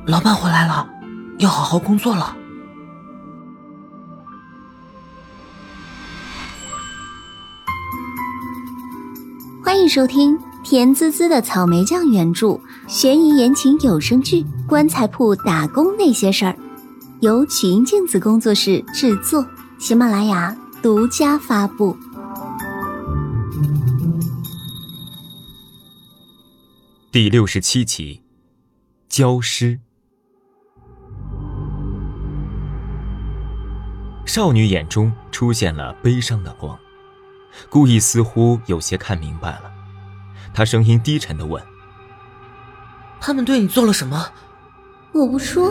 老板回来了，要好好工作了。 欢迎收听甜滋滋的草莓酱原著悬疑言情有声剧《棺材铺打工那些事儿》，由曲音镜子工作室制作，喜马拉雅独家发布。 第67集，焦尸。少女眼中出现了悲伤的光，顾意似乎有些看明白了，她声音低沉地问： 他们对你做了什么？ 我不说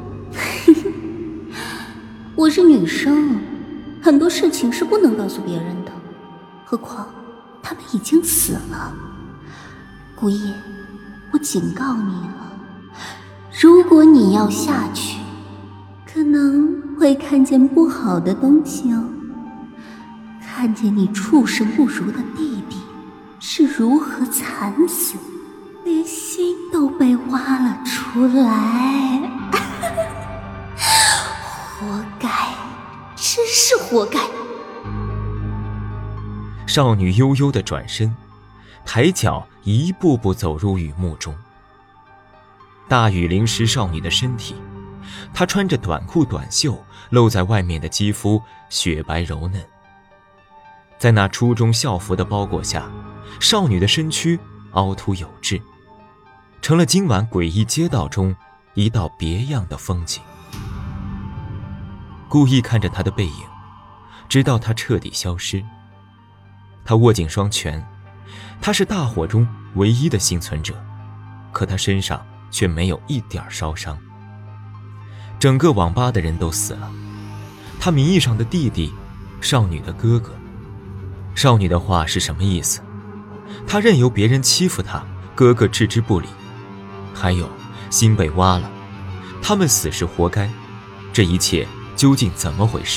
我是女生，很多事情是不能告诉别人的，何况他们已经死了。顾意，我警告你了，如果你要下去，可能会看见不好的东西哦，看见你畜生不如的弟弟是如何惨死，连心都被挖了出来活该，真是活该。 少女悠悠地转身，抬脚一步步走入雨幕中。大雨淋湿少女的身体，她穿着短裤短袖，露在外面的肌肤雪白柔嫩。在那初中校服的包裹下，少女的身躯凹凸有致，成了今晚诡异街道中一道别样的风景。顾意看着她的背影，直到她彻底消失。她握紧双拳，她是大火中唯一的幸存者，可她身上却没有一点烧伤。整个网吧的人都死了，她名义上的弟弟，少女的哥哥。少女的话是什么意思？她任由别人欺负她，哥哥置之不理。还有心被挖了，他们死是活该，这一切究竟怎么回事？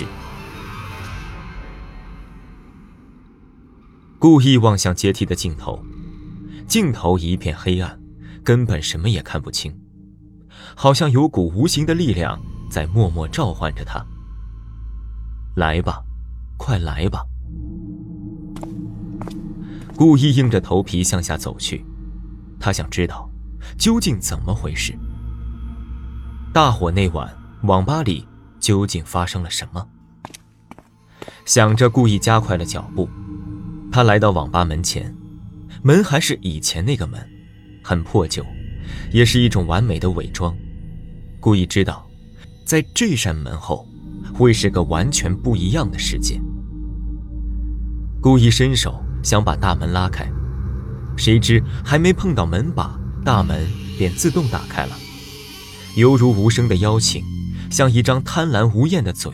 故意望向阶梯的尽头，尽头一片黑暗，根本什么也看不清，好像有股无形的力量在默默召唤着他。来吧，快来吧。故意硬着头皮向下走去，他想知道究竟怎么回事。大火那晚，网吧里究竟发生了什么？想着，故意加快了脚步。他来到网吧门前，门还是以前那个门，很破旧，也是一种完美的伪装。故意知道，在这扇门后会是个完全不一样的世界。故意伸手想把大门拉开，谁知还没碰到门把，大门便自动打开了，犹如无声的邀请，像一张贪婪无厌的嘴。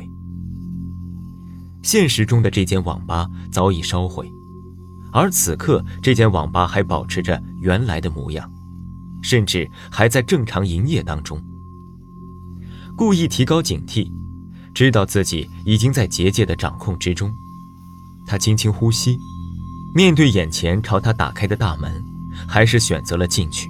现实中的这间网吧早已烧毁，而此刻这间网吧还保持着原来的模样，甚至还在正常营业当中。故意提高警惕，知道自己已经在结界的掌控之中。他轻轻呼吸，面对眼前朝他打开的大门，还是选择了进去。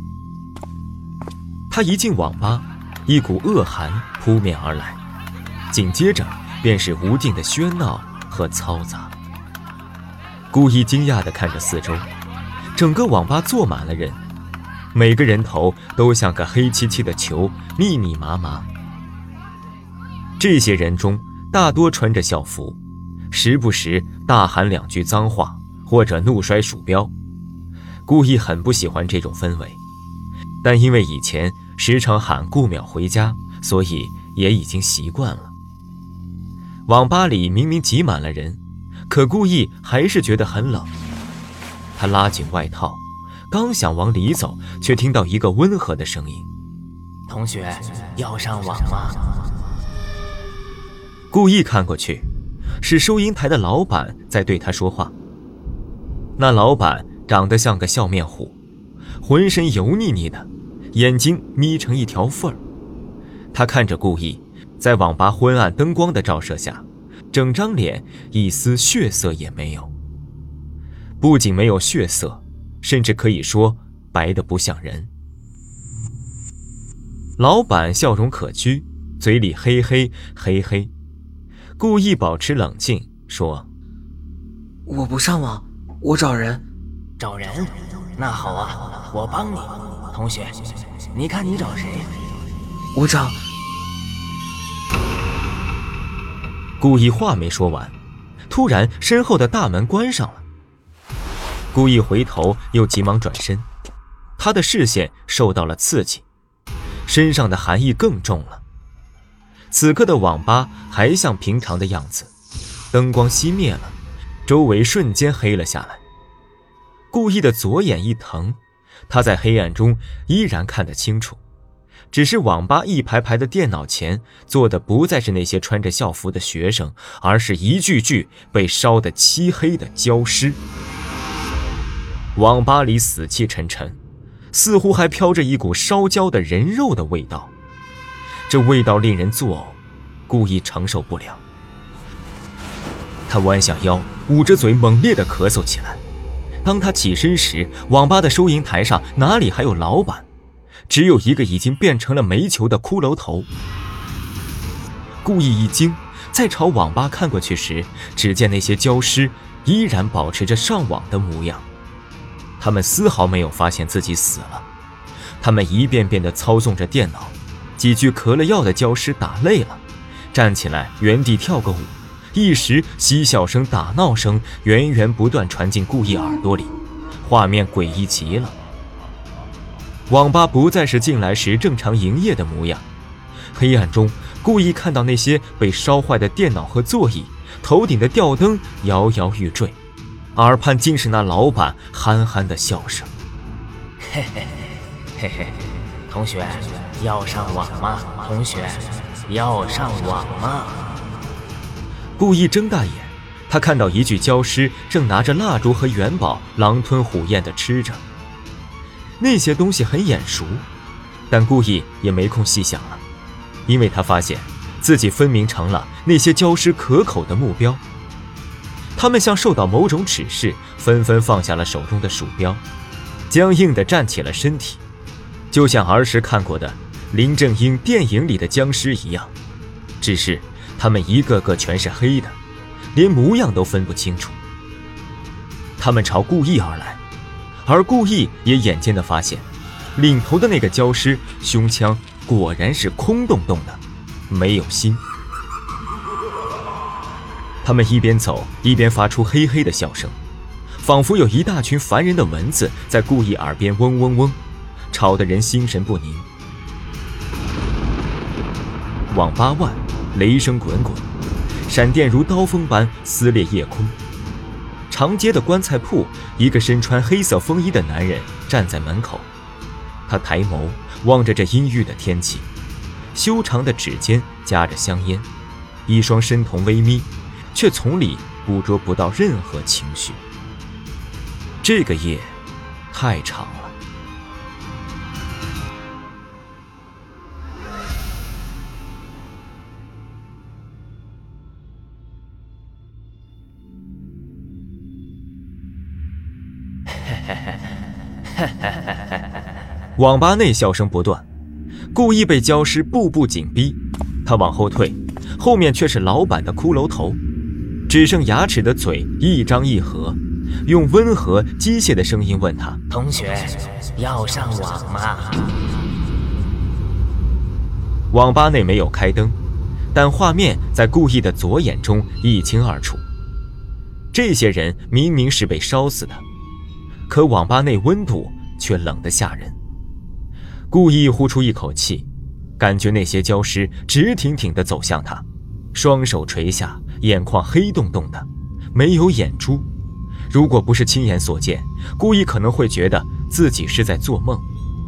他一进网吧，一股恶寒扑面而来，紧接着便是无尽的喧闹和嘈杂。故意惊讶地看着四周，整个网吧坐满了人，每个人头都像个黑漆漆的球，密密麻麻。这些人中大多穿着校服，时不时大喊两句脏话，或者怒摔鼠标。故意很不喜欢这种氛围，但因为以前时常喊顾淼回家，所以也已经习惯了。网吧里明明挤满了人，可故意还是觉得很冷。他拉紧外套，刚想往里走，却听到一个温和的声音： 同学，要上网吗？ 故意看过去，是收银台的老板在对他说话。那老板长得像个笑面虎，浑身油腻腻的，眼睛眯成一条缝儿。他看着故意，在网吧昏暗灯光的照射下，整张脸一丝血色也没有。不仅没有血色，甚至可以说白得不像人。 老板笑容可掬，嘴里嘿嘿嘿嘿，故意保持冷静说： 我不上网，我找人。 找人？那好啊，我帮你。同学，你看你找谁？ 我找…… 顾意话没说完，突然身后的大门关上了。顾意回头又急忙转身，他的视线受到了刺激，身上的寒意更重了。此刻的网吧还像平常的样子，灯光熄灭了，周围瞬间黑了下来。顾意的左眼一疼，他在黑暗中依然看得清楚，只是网吧一排排的电脑前坐的不再是那些穿着校服的学生，而是一具具被烧得漆黑的焦尸。网吧里死气沉沉，似乎还飘着一股烧焦的人肉的味道，这味道令人作呕，故意承受不了。他弯下腰，捂着嘴猛烈地咳嗽起来。当他起身时，网吧的收银台上哪里还有老板，只有一个已经变成了煤球的骷髅头。故意一惊，再朝网吧看过去时，只见那些焦尸依然保持着上网的模样，他们丝毫没有发现自己死了。他们一遍遍地操纵着电脑，几具咳了药的焦尸打累了，站起来原地跳个舞，一时嬉笑声打闹声源源不断传进顾意耳朵里，画面诡异极了。网吧不再是进来时正常营业的模样，黑暗中顾意看到那些被烧坏的电脑和座椅，头顶的吊灯摇摇欲坠，耳畔竟是那老板憨憨的笑声。 嘿嘿嘿嘿，同学要上网吗？同学要上网吗？ 顾意睁大眼，他看到一具焦尸正拿着蜡烛和元宝狼吞虎咽地吃着。那些东西很眼熟，但顾意也没空细想了，因为他发现自己分明成了那些焦尸可口的目标。他们像受到某种指示，纷纷放下了手中的鼠标，僵硬地站起了身体，就像儿时看过的林正英电影里的僵尸一样，只是他们一个个全是黑的，连模样都分不清楚。他们朝顾意而来，而顾意也眼尖地发现，领头的那个焦尸胸腔果然是空洞洞的，没有心。他们一边走一边发出嘿嘿的笑声，仿佛有一大群烦人的蚊子在顾意耳边嗡嗡嗡，吵得人心神不宁。网吧外雷声滚滚，闪电如刀锋般撕裂夜空。长街的棺材铺，一个身穿黑色风衣的男人站在门口，他抬眸望着这阴郁的天气，修长的指尖夹着香烟，一双深瞳微眯，却从里捕捉不到任何情绪。这个夜太长了。网吧内笑声不断，故意被焦尸步步紧逼，他往后退，后面却是老板的骷髅头，只剩牙齿的嘴一张一合，用温和机械的声音问他： 同学要上网吗？ 网吧内没有开灯，但画面在顾意的左眼中一清二楚。这些人明明是被烧死的，可网吧内温度却冷得吓人。顾意呼出一口气，感觉那些焦尸直挺挺地走向他，双手垂下，眼眶黑洞洞的，没有眼珠。如果不是亲眼所见，顾意可能会觉得自己是在做梦。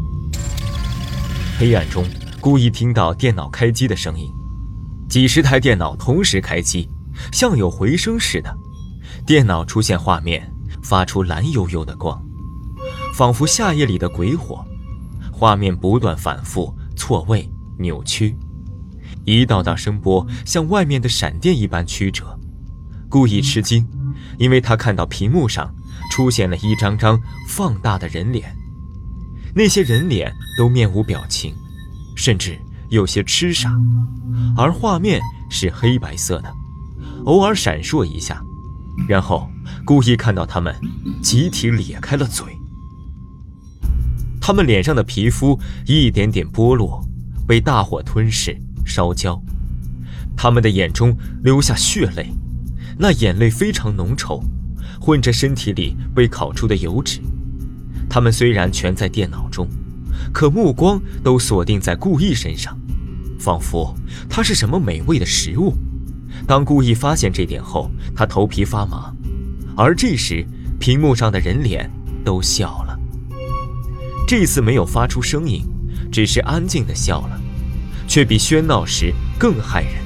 黑暗中，顾意听到电脑开机的声音，几十台电脑同时开机，像有回声似的，电脑出现画面，发出蓝幽幽的光，仿佛夏夜里的鬼火。画面不断反复错位扭曲，一道道声波像外面的闪电一般曲折。顾意吃惊，因为他看到屏幕上出现了一张张放大的人脸，那些人脸都面无表情， 甚至有些痴傻，而画面是黑白色的，偶尔闪烁一下，然后故意看到他们集体咧开了嘴。他们脸上的皮肤一点点剥落，被大火吞噬烧焦，他们的眼中流下血泪，那眼泪非常浓稠，混着身体里被烤出的油脂。他们虽然全在电脑中，可目光都锁定在顾意身上，仿佛他是什么美味的食物。当顾意发现这点后，他头皮发麻，而这时屏幕上的人脸都笑了。这次没有发出声音，只是安静地笑了，却比喧闹时更骇人。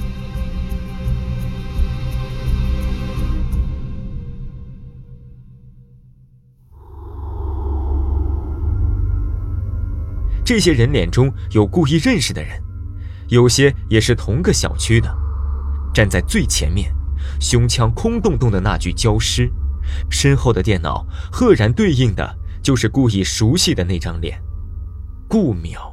这些人脸中有故意认识的人，有些也是同个小区的。站在最前面，胸腔空洞洞的那具焦尸，身后的电脑赫然对应的就是顾意熟悉的那张脸，顾淼。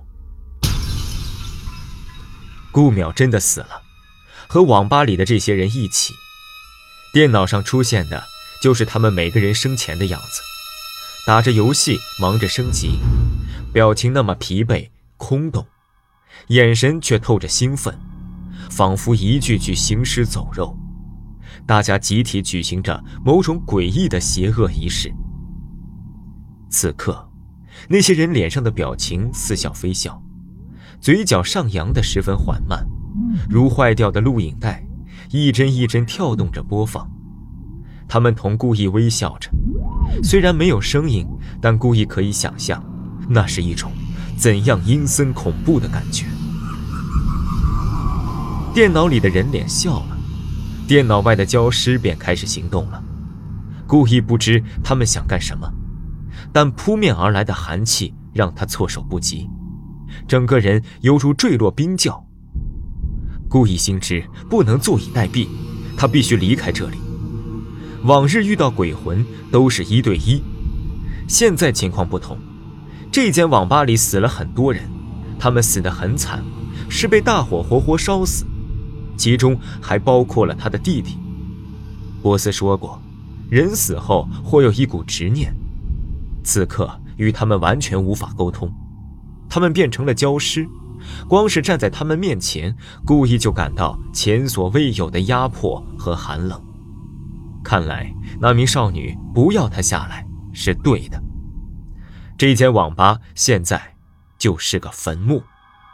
顾淼真的死了，和网吧里的这些人一起。电脑上出现的就是他们每个人生前的样子，打着游戏，忙着升级，表情那么疲惫空洞，眼神却透着兴奋，仿佛一具具行尸走肉。大家集体举行着某种诡异的邪恶仪式。此刻那些人脸上的表情似笑非笑，嘴角上扬的十分缓慢，如坏掉的录影带，一帧一帧跳动着播放。他们同顾意微笑着，虽然没有声音，但顾意可以想象那是一种怎样阴森恐怖的感觉。电脑里的人脸笑了，电脑外的焦尸便开始行动了。顾意不知他们想干什么，但扑面而来的寒气让他措手不及，整个人犹如坠落冰窖。顾意心知不能坐以待毙，他必须离开这里。往日遇到鬼魂都是1对1，现在情况不同，这间网吧里死了很多人，他们死得很惨，是被大火活活烧死，其中还包括了他的弟弟。波斯说过，人死后会有一股执念，此刻与他们完全无法沟通，他们变成了焦尸，光是站在他们面前，顾意就感到前所未有的压迫和寒冷。看来那名少女不要他下来是对的，这间网吧现在就是个坟墓。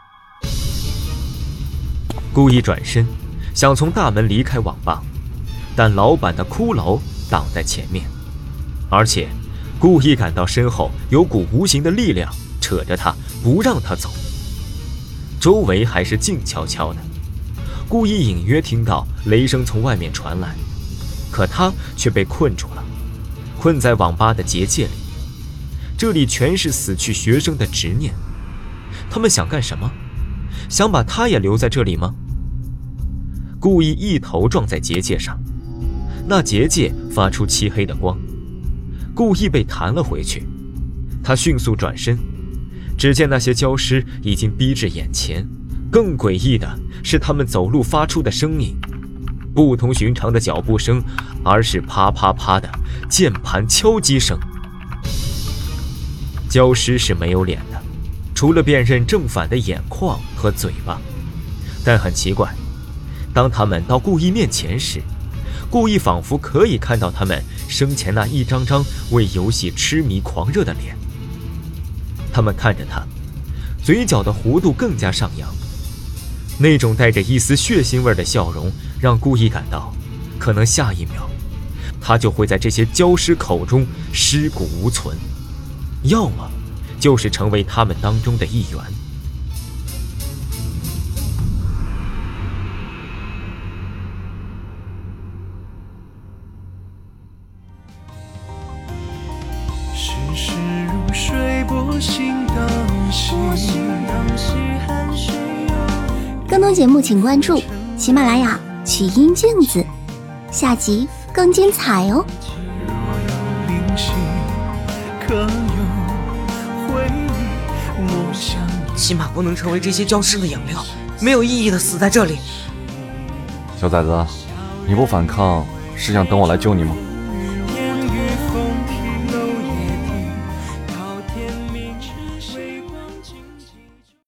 顾意转身想从大门离开网吧，但老板的骷髅挡在前面，而且顾意感到身后有股无形的力量扯着他不让他走。周围还是静悄悄的，顾意隐约听到雷声从外面传来，可他却被困住了，困在网吧的结界里。这里全是死去学生的执念，他们想干什么？想把他也留在这里吗？顾意一头撞在结界上，那结界发出漆黑的光，顾意被弹了回去。他迅速转身，只见那些焦尸已经逼至眼前，更诡异的是他们走路发出的声音，不同寻常的脚步声，而是啪啪啪的键盘敲击声。焦尸是没有脸的，除了辨认正反的眼眶和嘴巴，但很奇怪，当他们到顾意面前时，顾意仿佛可以看到他们生前那一张张为游戏痴迷狂热的脸。他们看着他，嘴角的弧度更加上扬，那种带着一丝血腥味的笑容让顾意感到，可能下一秒他就会在这些焦尸口中尸骨无存，要么就是成为他们当中的一员。 世事如水，波心荡兮。 更多节目请关注喜马拉雅曲音镜子，下集更精彩哦。 若有灵犀，可有回忆？莫相起码不能成为这些教师的养料，没有意义的死在这里。 小崽子，你不反抗是想等我来救你吗？